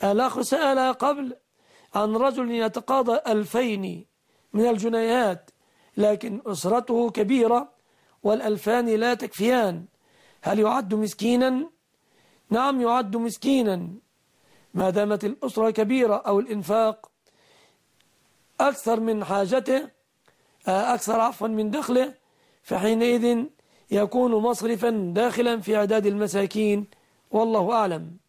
الأخ سأل قبل عن رجل يتقاضى 2000 من الجنيهات، لكن أسرته كبيرة والألفان لا تكفيان، هل يعد مسكينا؟ نعم يعد مسكينا ما دامت الأسرة كبيرة أو الإنفاق أكثر من حاجته، أكثر عفوا من دخله، فحينئذ يكون مصرفا داخلا في عداد المساكين، والله أعلم.